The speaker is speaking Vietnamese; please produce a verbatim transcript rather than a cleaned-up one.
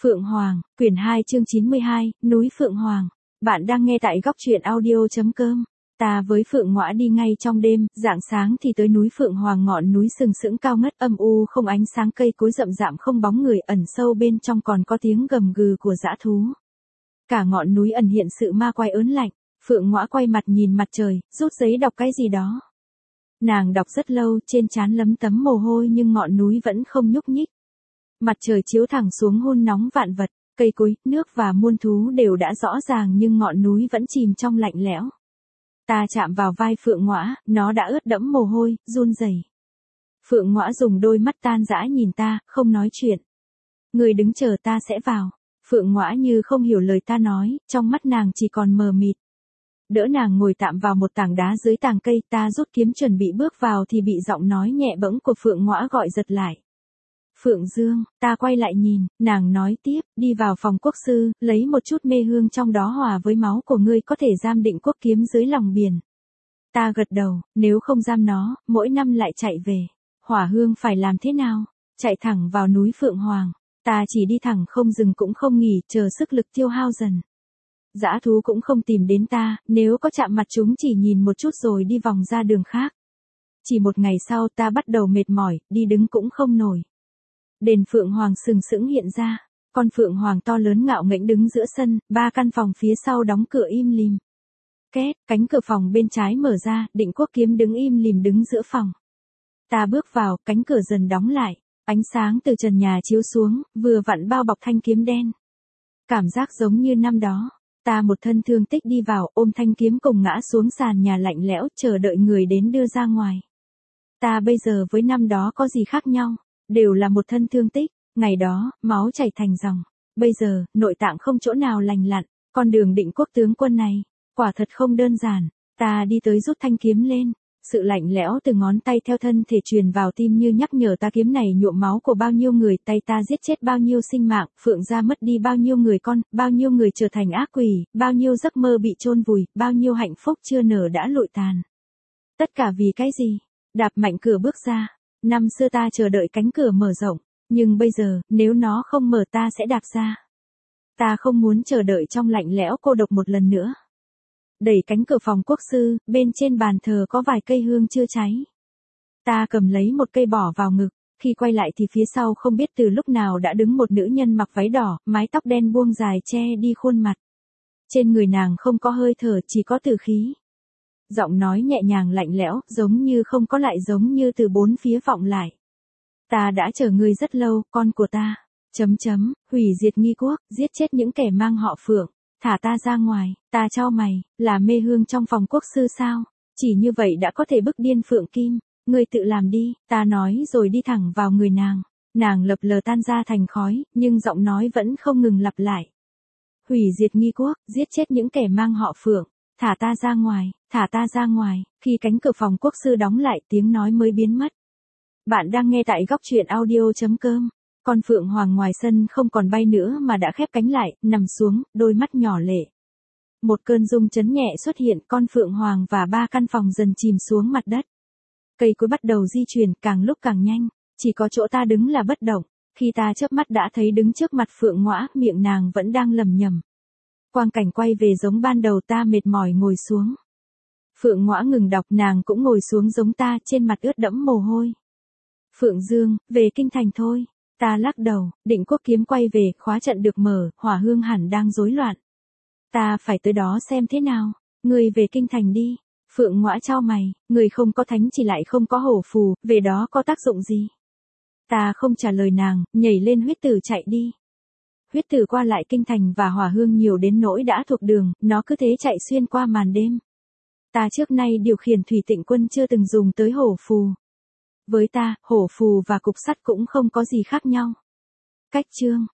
Phượng Hoàng, quyển hai chương chín mươi hai, núi Phượng Hoàng. Bạn đang nghe tại góc truyện audio.com. Ta với Phượng Ngõa đi ngay trong đêm, rạng sáng thì tới núi Phượng Hoàng, ngọn núi sừng sững cao ngất âm u không ánh sáng, cây cối rậm rạp không bóng người, ẩn sâu bên trong còn có tiếng gầm gừ của dã thú. Cả ngọn núi ẩn hiện sự ma quái ớn lạnh. Phượng Ngõa quay mặt nhìn mặt trời, rút giấy đọc cái gì đó. Nàng đọc rất lâu, trên trán lấm tấm mồ hôi nhưng ngọn núi vẫn không nhúc nhích. Mặt trời chiếu thẳng xuống hun nóng vạn vật, cây cối, nước và muôn thú đều đã rõ ràng nhưng ngọn núi vẫn chìm trong lạnh lẽo. Ta chạm vào vai Phượng Ngõa, nó đã ướt đẫm mồ hôi, run rẩy. Phượng Ngõa dùng đôi mắt tan dã nhìn ta, không nói chuyện. Người đứng chờ ta sẽ vào. Phượng Ngõa như không hiểu lời ta nói, trong mắt nàng chỉ còn mờ mịt. Đỡ nàng ngồi tạm vào một tảng đá dưới tàng cây, ta rút kiếm chuẩn bị bước vào thì bị giọng nói nhẹ bẫng của Phượng Ngõa gọi giật lại. Phượng Dương, ta quay lại nhìn, nàng nói tiếp, đi vào phòng quốc sư, lấy một chút mê hương trong đó hòa với máu của ngươi có thể giam định quốc kiếm dưới lòng biển. Ta gật đầu, nếu không giam nó, mỗi năm lại chạy về. Hỏa hương phải làm thế nào? Chạy thẳng vào núi Phượng Hoàng. Ta chỉ đi thẳng không dừng cũng không nghỉ, chờ sức lực tiêu hao dần. Dã thú cũng không tìm đến ta, nếu có chạm mặt chúng chỉ nhìn một chút rồi đi vòng ra đường khác. Chỉ một ngày sau ta bắt đầu mệt mỏi, đi đứng cũng không nổi. Đền Phượng Hoàng sừng sững hiện ra, con Phượng Hoàng to lớn ngạo nghễ đứng giữa sân, ba căn phòng phía sau đóng cửa im lìm. Két, cánh cửa phòng bên trái mở ra, Định Quốc kiếm đứng im lìm đứng giữa phòng. Ta bước vào, cánh cửa dần đóng lại, ánh sáng từ trần nhà chiếu xuống, vừa vặn bao bọc thanh kiếm đen. Cảm giác giống như năm đó, ta một thân thương tích đi vào, ôm thanh kiếm cùng ngã xuống sàn nhà lạnh lẽo, chờ đợi người đến đưa ra ngoài. Ta bây giờ với năm đó có gì khác nhau? Đều là một thân thương tích, ngày đó, máu chảy thành dòng. Bây giờ, nội tạng không chỗ nào lành lặn, con đường Định Quốc tướng quân này, quả thật không đơn giản. Ta đi tới rút thanh kiếm lên, sự lạnh lẽo từ ngón tay theo thân thể truyền vào tim như nhắc nhở ta kiếm này nhuộm máu của bao nhiêu người, tay ta giết chết bao nhiêu sinh mạng, Phượng gia mất đi bao nhiêu người con, bao nhiêu người trở thành ác quỷ, bao nhiêu giấc mơ bị chôn vùi, bao nhiêu hạnh phúc chưa nở đã lụi tàn. Tất cả vì cái gì? Đạp mạnh cửa bước ra. Năm xưa ta chờ đợi cánh cửa mở rộng, nhưng bây giờ, nếu nó không mở ta sẽ đạp ra. Ta không muốn chờ đợi trong lạnh lẽo cô độc một lần nữa. Đẩy cánh cửa phòng quốc sư, bên trên bàn thờ có vài cây hương chưa cháy. Ta cầm lấy một cây bỏ vào ngực, khi quay lại thì phía sau không biết từ lúc nào đã đứng một nữ nhân mặc váy đỏ, mái tóc đen buông dài che đi khuôn mặt. Trên người nàng không có hơi thở, chỉ có tử khí. Giọng nói nhẹ nhàng lạnh lẽo, giống như không có lại giống như từ bốn phía vọng lại. Ta đã chờ ngươi rất lâu, con của ta. Chấm chấm, hủy diệt nghi quốc, giết chết những kẻ mang họ Phượng. Thả ta ra ngoài, ta cho mày, là mê hương trong phòng quốc sư sao? Chỉ như vậy đã có thể bức điên Phượng Kim. Ngươi tự làm đi, ta nói rồi đi thẳng vào người nàng. Nàng lập lờ tan ra thành khói, nhưng giọng nói vẫn không ngừng lặp lại. Hủy diệt nghi quốc, giết chết những kẻ mang họ Phượng. Thả ta ra ngoài, thả ta ra ngoài, khi cánh cửa phòng quốc sư đóng lại tiếng nói mới biến mất. Bạn đang nghe tại góc truyện audio.com. Con Phượng Hoàng ngoài sân không còn bay nữa mà đã khép cánh lại, nằm xuống, đôi mắt nhỏ lệ. Một cơn rung chấn nhẹ xuất hiện, con Phượng Hoàng và ba căn phòng dần chìm xuống mặt đất. Cây cối bắt đầu di chuyển càng lúc càng nhanh, chỉ có chỗ ta đứng là bất động. Khi ta chớp mắt đã thấy đứng trước mặt Phượng Ngõa, miệng nàng vẫn đang lẩm nhẩm. Quang cảnh quay về giống ban đầu, ta mệt mỏi ngồi xuống. Phượng Ngõa ngừng đọc, nàng cũng ngồi xuống giống ta, trên mặt ướt đẫm mồ hôi. Phượng Dương, về kinh thành thôi. Ta lắc đầu, Định Quốc kiếm quay về, khóa trận được mở, hỏa hương hẳn đang rối loạn. Ta phải tới đó xem thế nào. Ngươi về kinh thành đi. Phượng Ngõa chau mày, người không có thánh chỉ lại không có hổ phù, về đó có tác dụng gì? Ta không trả lời nàng, nhảy lên huyết tử chạy đi. Huyết tử qua lại kinh thành và hỏa hương nhiều đến nỗi đã thuộc đường, nó cứ thế chạy xuyên qua màn đêm. Ta trước nay điều khiển thủy tịnh quân chưa từng dùng tới hổ phù. Với ta, hổ phù và cục sắt cũng không có gì khác nhau. Cách chương,